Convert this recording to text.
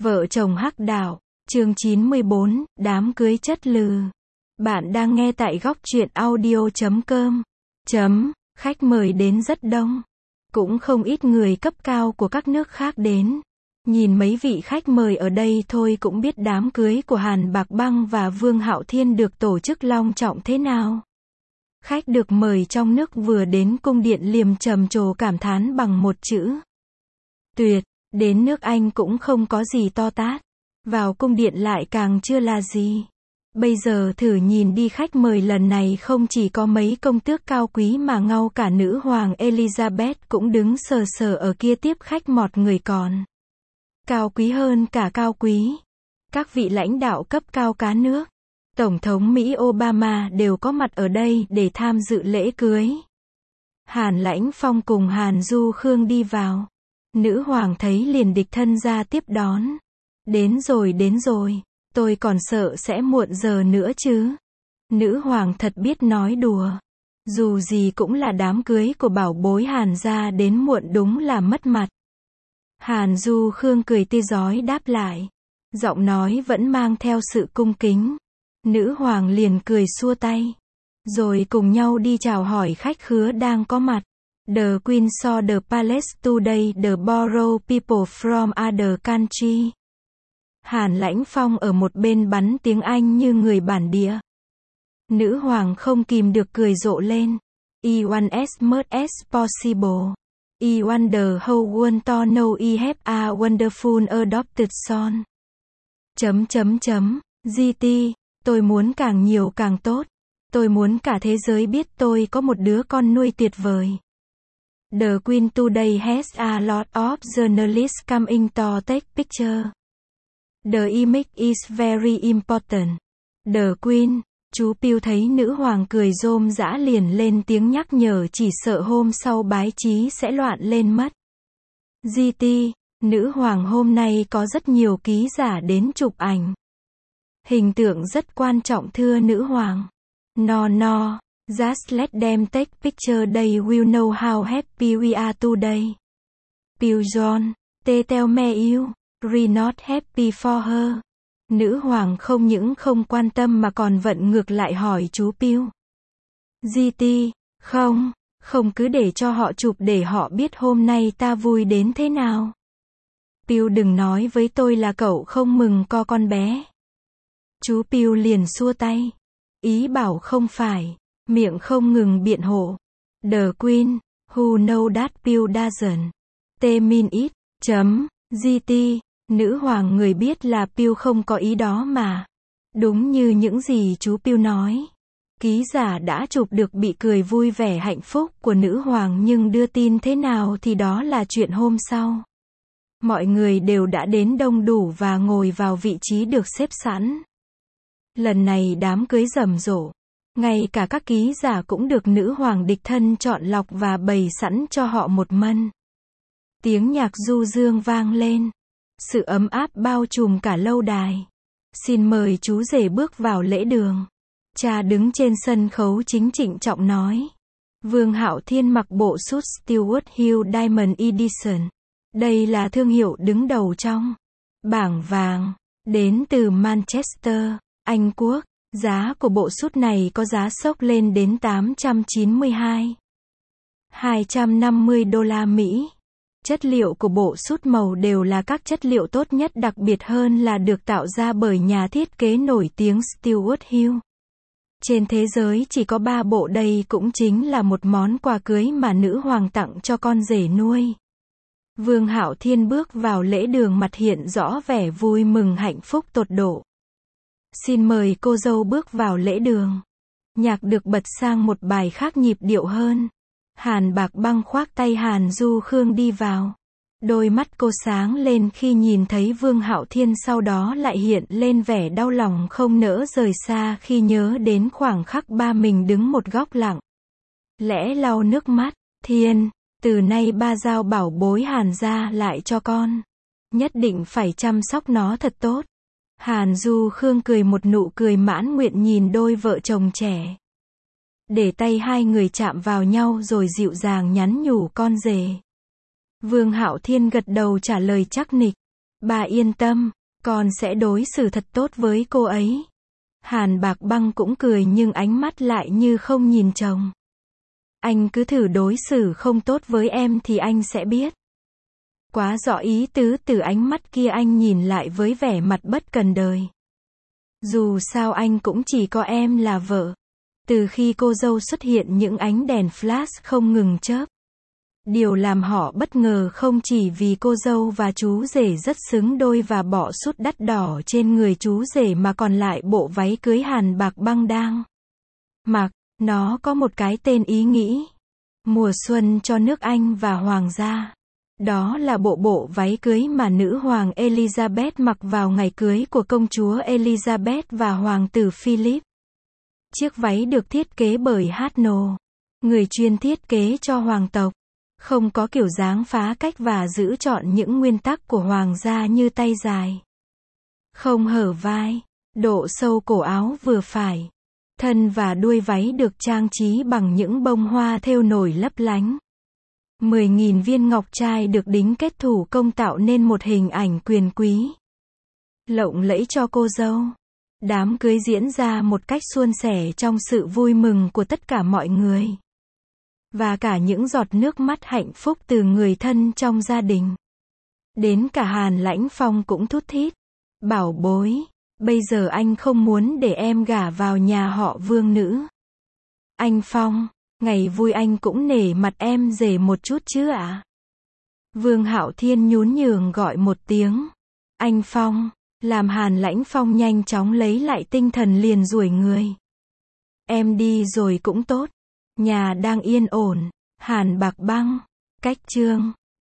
Vợ chồng Hắc Đạo, chương 94, đám cưới chất lừ. Bạn đang nghe tại góc truyện audio.com. Khách mời đến rất đông. Cũng không ít người cấp cao của các nước khác đến. Nhìn mấy vị khách mời ở đây thôi cũng biết đám cưới của Hàn Bạc Băng và Vương Hạo Thiên được tổ chức long trọng thế nào. Khách được mời trong nước vừa đến cung điện liềm trầm trồ cảm thán bằng một chữ: tuyệt. Đến nước Anh cũng không có gì to tát. Vào cung điện lại càng chưa là gì. Bây giờ thử nhìn đi, khách mời lần này không chỉ có mấy công tước cao quý mà ngay cả nữ hoàng Elizabeth cũng đứng sờ sờ ở kia tiếp khách, một người còn cao quý hơn cả cao quý. Các vị lãnh đạo cấp cao cả nước, Tổng thống Mỹ Obama đều có mặt ở đây để tham dự lễ cưới. Hàn Lãnh Phong cùng Hàn Du Khương đi vào. Nữ hoàng thấy liền đích thân ra tiếp đón. Đến rồi, tôi còn sợ sẽ muộn giờ nữa chứ. Nữ hoàng thật biết nói đùa. Dù gì cũng là đám cưới của bảo bối Hàn gia, đến muộn đúng là mất mặt. Hàn Du Khương cười tươi rói đáp lại. Giọng nói vẫn mang theo sự cung kính. Nữ hoàng liền cười xua tay. Rồi cùng nhau đi chào hỏi khách khứa đang có mặt. The Queen saw the palace today, the borrow people from other country. Hàn Lãnh Phong ở một bên bắn tiếng Anh như người bản địa. Nữ hoàng không kìm được cười rộ lên. I want as much as possible. I wonder how one to know I have a wonderful adopted son. GT, tôi muốn càng nhiều càng tốt. Tôi muốn cả thế giới biết tôi có một đứa con nuôi tuyệt vời. The Queen today has a lot of journalists coming to take picture. The image is very important. The Queen, chú Piu thấy nữ hoàng cười rôm rã liền lên tiếng nhắc nhở, chỉ sợ hôm sau báo chí sẽ loạn lên mất. GT, nữ hoàng hôm nay có rất nhiều ký giả đến chụp ảnh. Hình tượng rất quan trọng thưa nữ hoàng. No. Just let them take picture, they will know how happy we are today. Piu John, they tell me you, re not happy for her. Nữ hoàng không những không quan tâm mà còn vận ngược lại hỏi chú Piu. GT, không cứ để cho họ chụp để họ biết hôm nay ta vui đến thế nào. Piu đừng nói với tôi là cậu không mừng co con bé. Chú Piu liền xua tay. Ý bảo không phải. Miệng không ngừng biện hộ. The Queen, who know that Piu doesn't. They mean it. GT, nữ hoàng người biết là Piu không có ý đó mà. Đúng như những gì chú Piu nói. Ký giả đã chụp được bị cười vui vẻ hạnh phúc của nữ hoàng, nhưng đưa tin thế nào thì đó là chuyện hôm sau. Mọi người đều đã đến đông đủ và ngồi vào vị trí được xếp sẵn. Lần này đám cưới rầm rộ. Ngay cả các ký giả cũng được nữ hoàng đích thân chọn lọc và bày sẵn cho họ một mân. Tiếng nhạc du dương vang lên. Sự ấm áp bao trùm cả lâu đài. Xin mời chú rể bước vào lễ đường. Cha đứng trên sân khấu chính trịnh trọng nói. Vương Hạo Thiên mặc bộ suit Stewart Hill Diamond Edition. Đây là thương hiệu đứng đầu trong bảng vàng. Đến từ Manchester, Anh Quốc. Giá của bộ sút này có giá sốc lên đến 250 đô la Mỹ. Chất liệu của bộ sút màu đều là các chất liệu tốt nhất, đặc biệt hơn là được tạo ra bởi nhà thiết kế nổi tiếng Stewart Hill. Trên thế giới chỉ có 3 bộ, đây cũng chính là một món quà cưới mà nữ hoàng tặng cho con rể nuôi. Vương Hạo Thiên bước vào lễ đường, mặt hiện rõ vẻ vui mừng hạnh phúc tột độ. Xin mời cô dâu bước vào lễ đường. Nhạc được bật sang một bài khác nhịp điệu hơn. Hàn Bạc Băng khoác tay Hàn Du Khương đi vào. Đôi mắt cô sáng lên khi nhìn thấy Vương Hạo Thiên, sau đó lại hiện lên vẻ đau lòng không nỡ rời xa khi nhớ đến khoảng khắc ba mình đứng một góc lặng lẽ lau nước mắt. Thiên, từ nay ba giao bảo bối Hàn gia lại cho con. Nhất định phải chăm sóc nó thật tốt. Hàn Du Khương cười một nụ cười mãn nguyện nhìn đôi vợ chồng trẻ. Để tay hai người chạm vào nhau rồi dịu dàng nhắn nhủ con rể. Vương Hạo Thiên gật đầu trả lời chắc nịch. Bà yên tâm, con sẽ đối xử thật tốt với cô ấy. Hàn Bạc Băng cũng cười nhưng ánh mắt lại như không nhìn chồng. Anh cứ thử đối xử không tốt với em thì anh sẽ biết. Quá rõ ý tứ từ ánh mắt kia, anh nhìn lại với vẻ mặt bất cần đời. Dù sao anh cũng chỉ có em là vợ. Từ khi cô dâu xuất hiện, những ánh đèn flash không ngừng chớp. Điều làm họ bất ngờ không chỉ vì cô dâu và chú rể rất xứng đôi và bỏ sút đắt đỏ trên người chú rể, mà còn lại bộ váy cưới Hàn Bạc Băng đang mặc. Nó có một cái tên ý nghĩa. Mùa xuân cho nước Anh và hoàng gia. Đó là bộ váy cưới mà nữ hoàng Elizabeth mặc vào ngày cưới của công chúa Elizabeth và hoàng tử Philip. Chiếc váy được thiết kế bởi Hatno, người chuyên thiết kế cho hoàng tộc. Không có kiểu dáng phá cách và giữ trọn những nguyên tắc của hoàng gia như tay dài, không hở vai, độ sâu cổ áo vừa phải. Thân và đuôi váy được trang trí bằng những bông hoa thêu nổi lấp lánh. 10.000 viên ngọc trai được đính kết thủ công tạo nên một hình ảnh quyền quý lộng lẫy cho cô dâu. Đám cưới diễn ra một cách suôn sẻ trong sự vui mừng của tất cả mọi người. Và cả những giọt nước mắt hạnh phúc từ người thân trong gia đình. Đến cả Hàn Lãnh Phong cũng thút thít. Bảo bối, bây giờ anh không muốn để em gả vào nhà họ Vương nữa. Anh Phong, ngày vui anh cũng nể mặt em rể một chút chứ ạ? Vương Hạo Thiên nhún nhường gọi một tiếng. Anh Phong, làm Hàn Lãnh Phong nhanh chóng lấy lại tinh thần, liền duỗi người. Em đi rồi cũng tốt. Nhà đang yên ổn. Hàn Bạc Băng. Cách chương